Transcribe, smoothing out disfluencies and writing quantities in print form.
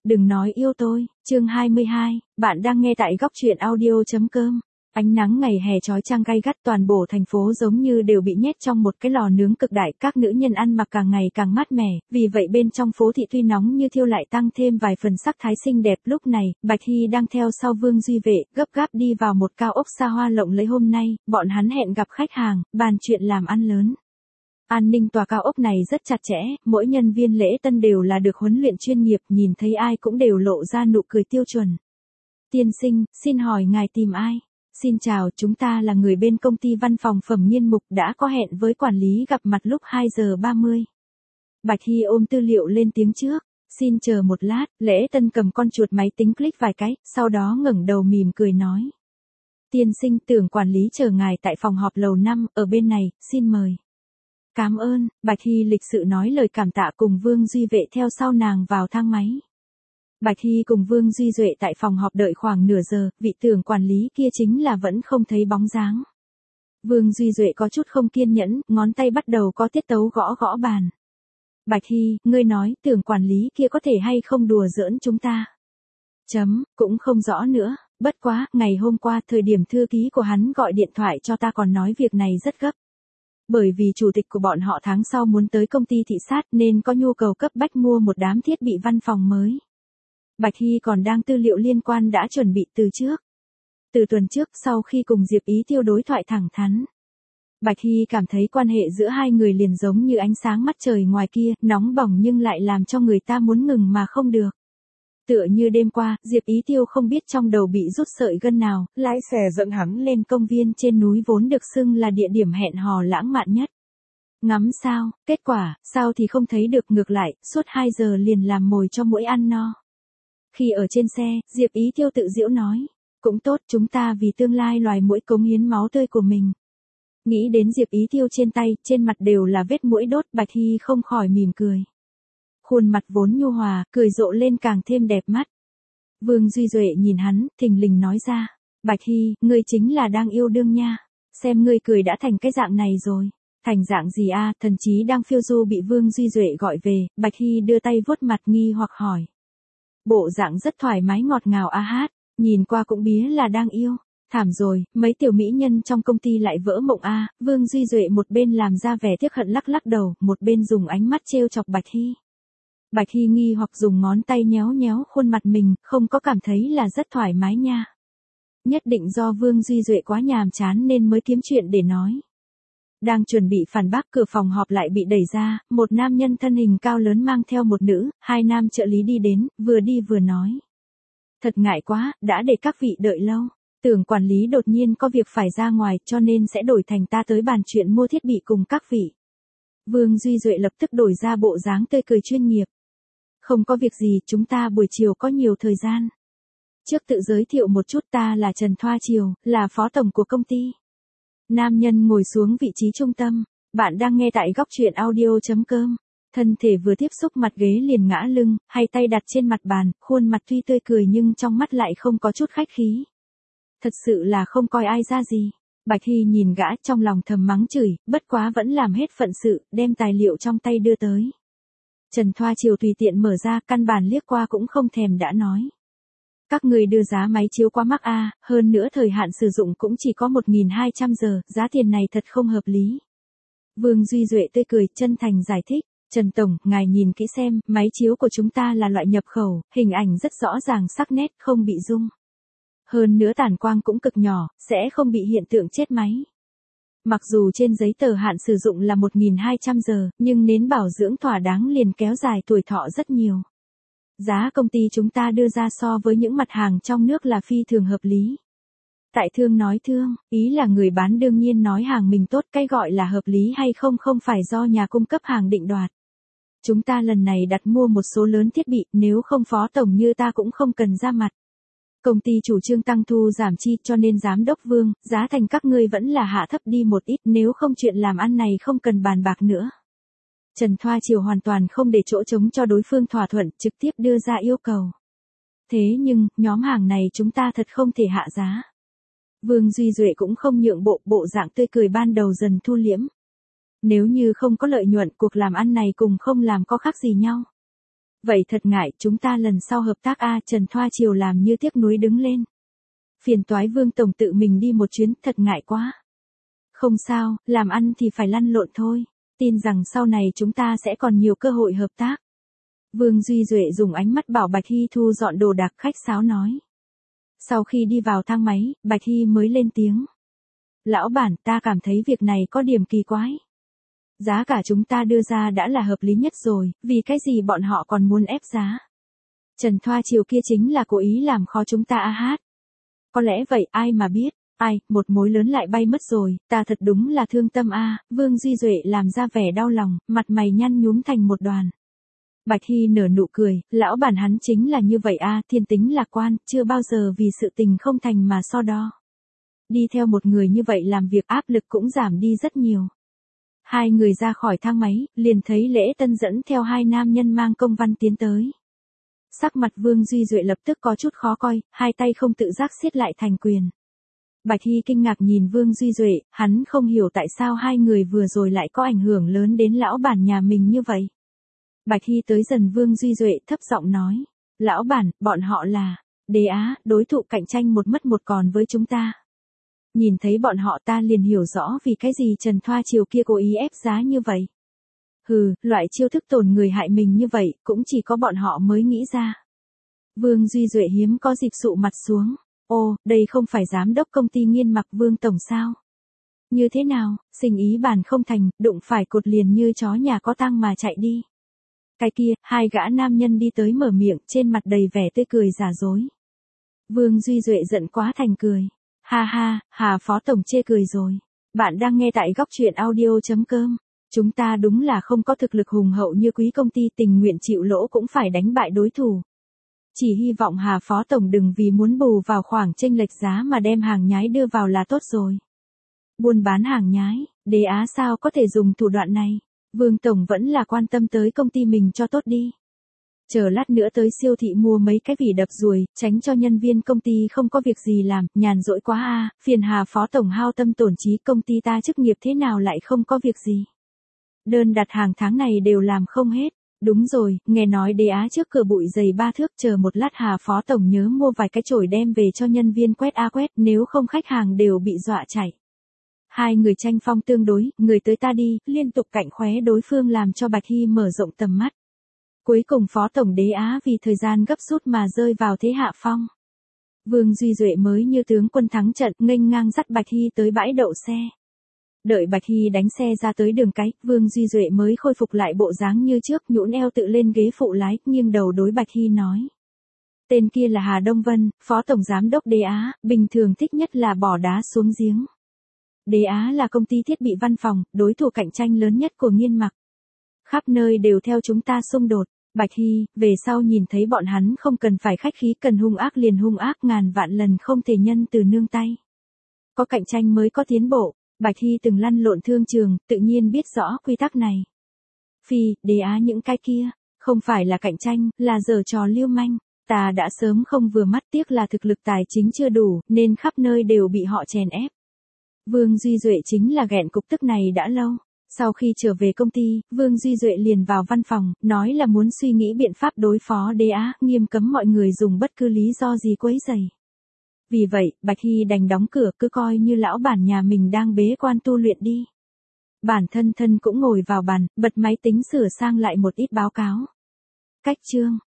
Đừng nói yêu tôi, chương 22, bạn đang nghe tại góc truyện audio.com. Ánh nắng ngày hè chói chang gay gắt, toàn bộ thành phố giống như đều bị nhét trong một cái lò nướng cực đại, các nữ nhân ăn mặc càng ngày càng mát mẻ, vì vậy bên trong phố thị tuy nóng như thiêu lại tăng thêm vài phần sắc thái xinh đẹp. Lúc này, Bạch Hy đang theo sau Vương Duy Vệ, gấp gáp đi vào một cao ốc xa hoa lộng lẫy. Hôm nay, bọn hắn hẹn gặp khách hàng, bàn chuyện làm ăn lớn. An ninh tòa cao ốc này rất chặt chẽ, mỗi nhân viên lễ tân đều là được huấn luyện chuyên nghiệp, nhìn thấy ai cũng đều lộ ra nụ cười tiêu chuẩn. Tiên sinh, xin hỏi ngài tìm ai? Xin chào, chúng ta là người bên công ty văn phòng Phẩm Nhiên Mục, đã có hẹn với quản lý gặp mặt lúc 2 giờ 30. Bạch Hy ôm tư liệu lên tiếng trước. Xin chờ một lát. Lễ tân cầm con chuột máy tính click vài cái, sau đó ngẩng đầu mỉm cười nói. Tiên sinh, tưởng quản lý chờ ngài tại phòng họp lầu 5, ở bên này, xin mời. Cảm ơn. Bạch Hy lịch sự nói lời cảm tạ cùng Vương Duy Vệ theo sau nàng vào thang máy. Bạch Hy cùng Vương Duy Duệ tại phòng họp đợi khoảng nửa giờ, vị tưởng quản lý kia chính là vẫn không thấy bóng dáng. Vương Duy Duệ có chút không kiên nhẫn, ngón tay bắt đầu có tiết tấu gõ gõ bàn. Bạch Hy, ngươi nói tưởng quản lý kia có thể hay không đùa giỡn chúng ta? Cũng không rõ nữa, bất quá, ngày hôm qua thời điểm thư ký của hắn gọi điện thoại cho ta còn nói việc này rất gấp. Bởi vì chủ tịch của bọn họ tháng sau muốn tới công ty thị sát nên có nhu cầu cấp bách mua một đám thiết bị văn phòng mới. Bạch Hy còn đang tư liệu liên quan đã chuẩn bị từ trước. Từ tuần trước sau khi cùng Diệp Ý Tiêu đối thoại thẳng thắn. Bạch Hy cảm thấy quan hệ giữa hai người liền giống như ánh sáng mặt trời ngoài kia, nóng bỏng nhưng lại làm cho người ta muốn ngừng mà không được. Tựa như đêm qua, Diệp Ý Tiêu không biết trong đầu bị rút sợi gân nào, lái xe dẫn hắn lên công viên trên núi vốn được xưng là địa điểm hẹn hò lãng mạn nhất. Ngắm sao, kết quả, sao thì không thấy được, ngược lại, suốt 2 giờ liền làm mồi cho muỗi ăn no. Khi ở trên xe, Diệp Ý Tiêu tự giễu nói, cũng tốt, chúng ta vì tương lai loài muỗi cống hiến máu tươi của mình. Nghĩ đến Diệp Ý Tiêu trên tay, trên mặt đều là vết muỗi đốt, Bạch Hy không khỏi mỉm cười. Khuôn mặt vốn nhu hòa, cười rộ lên càng thêm đẹp mắt. Vương Duy Duệ nhìn hắn, thình lình nói ra, Bạch Hy, ngươi chính là đang yêu đương nha, xem ngươi cười đã thành cái dạng này rồi. Thành dạng gì a? Thần chí đang phiêu du bị Vương Duy Duệ gọi về, Bạch Hy đưa tay vuốt mặt nghi hoặc hỏi. Bộ dạng rất thoải mái ngọt ngào a hát, nhìn qua cũng bía là đang yêu. Thảm rồi, mấy tiểu mỹ nhân trong công ty lại vỡ mộng a. Vương Duy Duệ một bên làm ra vẻ tiếc hận lắc lắc đầu, một bên dùng ánh mắt trêu chọc Bạch Hy. Bạch Hy nghi hoặc dùng ngón tay nhéo nhéo khuôn mặt mình, không có cảm thấy là rất thoải mái nha. Nhất định do Vương Duy Duệ quá nhàm chán nên mới kiếm chuyện để nói. Đang chuẩn bị phản bác, cửa phòng họp lại bị đẩy ra, một nam nhân thân hình cao lớn mang theo một nữ, hai nam trợ lý đi đến, vừa đi vừa nói. Thật ngại quá, đã để các vị đợi lâu. Tưởng quản lý đột nhiên có việc phải ra ngoài cho nên sẽ đổi thành ta tới bàn chuyện mua thiết bị cùng các vị. Vương Duy Duệ lập tức đổi ra bộ dáng tươi cười chuyên nghiệp. Không có việc gì, chúng ta buổi chiều có nhiều thời gian. Trước tự giới thiệu một chút, ta là Trần Thoa Triều, là phó tổng của công ty. Nam nhân ngồi xuống vị trí trung tâm, bạn đang nghe tại góc truyện audio.com. Thân thể vừa tiếp xúc mặt ghế liền ngã lưng, hai tay đặt trên mặt bàn, khuôn mặt tuy tươi cười nhưng trong mắt lại không có chút khách khí. Thật sự là không coi ai ra gì. Bạch Hy nhìn gã trong lòng thầm mắng chửi, bất quá vẫn làm hết phận sự, đem tài liệu trong tay đưa tới. Trần Thoa Triều tùy tiện mở ra, căn bản liếc qua cũng không thèm đã nói. Các người đưa giá máy chiếu quá mắc a, hơn nữa thời hạn sử dụng cũng chỉ có 1.200 giờ, giá tiền này thật không hợp lý. Vương Duy Duệ tươi cười, chân thành giải thích, Trần Tổng, ngài nhìn kỹ xem, máy chiếu của chúng ta là loại nhập khẩu, hình ảnh rất rõ ràng sắc nét, không bị rung. Hơn nữa tản quang cũng cực nhỏ, sẽ không bị hiện tượng chết máy. Mặc dù trên giấy tờ hạn sử dụng là 1.200 giờ, nhưng nến bảo dưỡng thỏa đáng liền kéo dài tuổi thọ rất nhiều. Giá công ty chúng ta đưa ra so với những mặt hàng trong nước là phi thường hợp lý. Tại thương nói thương, ý là người bán đương nhiên nói hàng mình tốt, cái gọi là hợp lý hay không không phải do nhà cung cấp hàng định đoạt. Chúng ta lần này đặt mua một số lớn thiết bị, nếu không phó tổng như ta cũng không cần ra mặt. Công ty chủ trương tăng thu giảm chi cho nên giám đốc Vương, giá thành các ngươi vẫn là hạ thấp đi một ít, nếu không chuyện làm ăn này không cần bàn bạc nữa. Trần Thoa Triều hoàn toàn không để chỗ trống cho đối phương thỏa thuận, trực tiếp đưa ra yêu cầu. Thế nhưng, nhóm hàng này chúng ta thật không thể hạ giá. Vương Duy Duệ cũng không nhượng bộ, bộ dạng tươi cười ban đầu dần thu liễm. Nếu như không có lợi nhuận, cuộc làm ăn này cùng không làm có khác gì nhau. Vậy thật ngại, chúng ta lần sau hợp tác a. Trần Thoa Chiều làm như tiếc nuối đứng lên. Phiền toái Vương Tổng tự mình đi một chuyến, thật ngại quá. Không sao, làm ăn thì phải lăn lộn thôi. Tin rằng sau này chúng ta sẽ còn nhiều cơ hội hợp tác. Vương Duy Duệ dùng ánh mắt bảo Bạch Hy thu dọn đồ đạc khách sáo nói. Sau khi đi vào thang máy, Bạch Hy mới lên tiếng. Lão bản, ta cảm thấy việc này có điểm kỳ quái. Giá cả chúng ta đưa ra đã là hợp lý nhất rồi, vì cái gì bọn họ còn muốn ép giá. Trần Thoa Chiều kia chính là cố ý làm khó chúng ta a hát. Có lẽ vậy, ai mà biết. Ai, một mối lớn lại bay mất rồi, ta thật đúng là thương tâm a. Vương Duy Duệ làm ra vẻ đau lòng, mặt mày nhăn nhúm thành một đoàn. Bạch Hy nở nụ cười, lão bản hắn chính là như vậy a, thiên tính lạc quan, chưa bao giờ vì sự tình không thành mà so đo. Đi theo một người như vậy làm việc áp lực cũng giảm đi rất nhiều. Hai người ra khỏi thang máy, liền thấy Lễ Tân dẫn theo hai nam nhân mang công văn tiến tới. Sắc mặt Vương Duy Duệ lập tức có chút khó coi, hai tay không tự giác siết lại thành quyền. Bạch Hy kinh ngạc nhìn Vương Duy Duệ, hắn không hiểu tại sao hai người vừa rồi lại có ảnh hưởng lớn đến lão bản nhà mình như vậy. Bạch Hy tới dần Vương Duy Duệ thấp giọng nói, lão bản, bọn họ là Đế Á, đối thủ cạnh tranh một mất một còn với chúng ta. Nhìn thấy bọn họ ta liền hiểu rõ vì cái gì Trần Thoa Chiều kia cố ý ép giá như vậy. Hừ, loại chiêu thức tổn người hại mình như vậy, cũng chỉ có bọn họ mới nghĩ ra. Vương Duy Duệ hiếm có dịp sụ mặt xuống. Ô, đây không phải giám đốc công ty Nghiên Mặc Vương Tổng sao? Như thế nào, sinh ý bàn không thành, đụng phải cột liền như chó nhà có tang mà chạy đi. Cái kia, hai gã nam nhân đi tới mở miệng, trên mặt đầy vẻ tươi cười giả dối. Vương Duy Duệ giận quá thành cười. Ha ha, Hà Phó Tổng chê cười rồi. Bạn đang nghe tại góc truyện audio.com. Chúng ta đúng là không có thực lực hùng hậu như quý công ty, tình nguyện chịu lỗ cũng phải đánh bại đối thủ. Chỉ hy vọng Hà Phó Tổng đừng vì muốn bù vào khoảng chênh lệch giá mà đem hàng nhái đưa vào là tốt rồi. Buôn bán hàng nhái, Đế Á sao có thể dùng thủ đoạn này? Vương Tổng vẫn là quan tâm tới công ty mình cho tốt đi. Chờ lát nữa tới siêu thị mua mấy cái vỉ đập ruồi, tránh cho nhân viên công ty không có việc gì làm, nhàn rỗi quá a. Phiền Hà Phó Tổng hao tâm tổn trí, công ty ta chức nghiệp thế nào lại không có việc gì. Đơn đặt hàng tháng này đều làm không hết. Đúng rồi, nghe nói Đế Á trước cửa bụi dày 3 thước, chờ một lát Hà Phó Tổng nhớ mua vài cái chổi đem về cho nhân viên quét quét, nếu không khách hàng đều bị dọa chạy. Hai người tranh phong tương đối, người tới ta đi, liên tục cạnh khóe đối phương làm cho Bạch Hy mở rộng tầm mắt. Cuối cùng Phó Tổng Đế Á vì thời gian gấp rút mà rơi vào thế hạ phong. Vương Duy Duệ mới như tướng quân thắng trận, nghênh ngang dắt Bạch Hy tới bãi đậu xe. Đợi Bạch Hy đánh xe ra tới đường cái, Vương Duy Duệ mới khôi phục lại bộ dáng như trước, nhũn eo tự lên ghế phụ lái, nghiêng đầu đối Bạch Hy nói. Tên kia là Hà Đông Vân, Phó Tổng Giám đốc Đế Á, bình thường thích nhất là bỏ đá xuống giếng. Đế Á là công ty thiết bị văn phòng, đối thủ cạnh tranh lớn nhất của Nghiên Mặc. Khắp nơi đều theo chúng ta xung đột. Bạch Hy, về sau nhìn thấy bọn hắn không cần phải khách khí, cần hung ác liền hung ác, ngàn vạn lần không thể nhân từ nương tay. Có cạnh tranh mới có tiến bộ. Bạch Hy từng lăn lộn thương trường, tự nhiên biết rõ quy tắc này. Phi, Đế Á những cái kia, không phải là cạnh tranh, là giở trò lưu manh. Ta đã sớm không vừa mắt, tiếc là thực lực tài chính chưa đủ, nên khắp nơi đều bị họ chèn ép. Vương Duy Duệ chính là ghẹn cục tức này đã lâu. Sau khi trở về công ty, Vương Duy Duệ liền vào văn phòng, nói là muốn suy nghĩ biện pháp đối phó Đế Á, nghiêm cấm mọi người dùng bất cứ lý do gì quấy rầy. Vì vậy, Bạch Hy đành đóng cửa, cứ coi như lão bản nhà mình đang bế quan tu luyện đi. Bản thân cũng ngồi vào bàn, bật máy tính sửa sang lại một ít báo cáo. Cách chương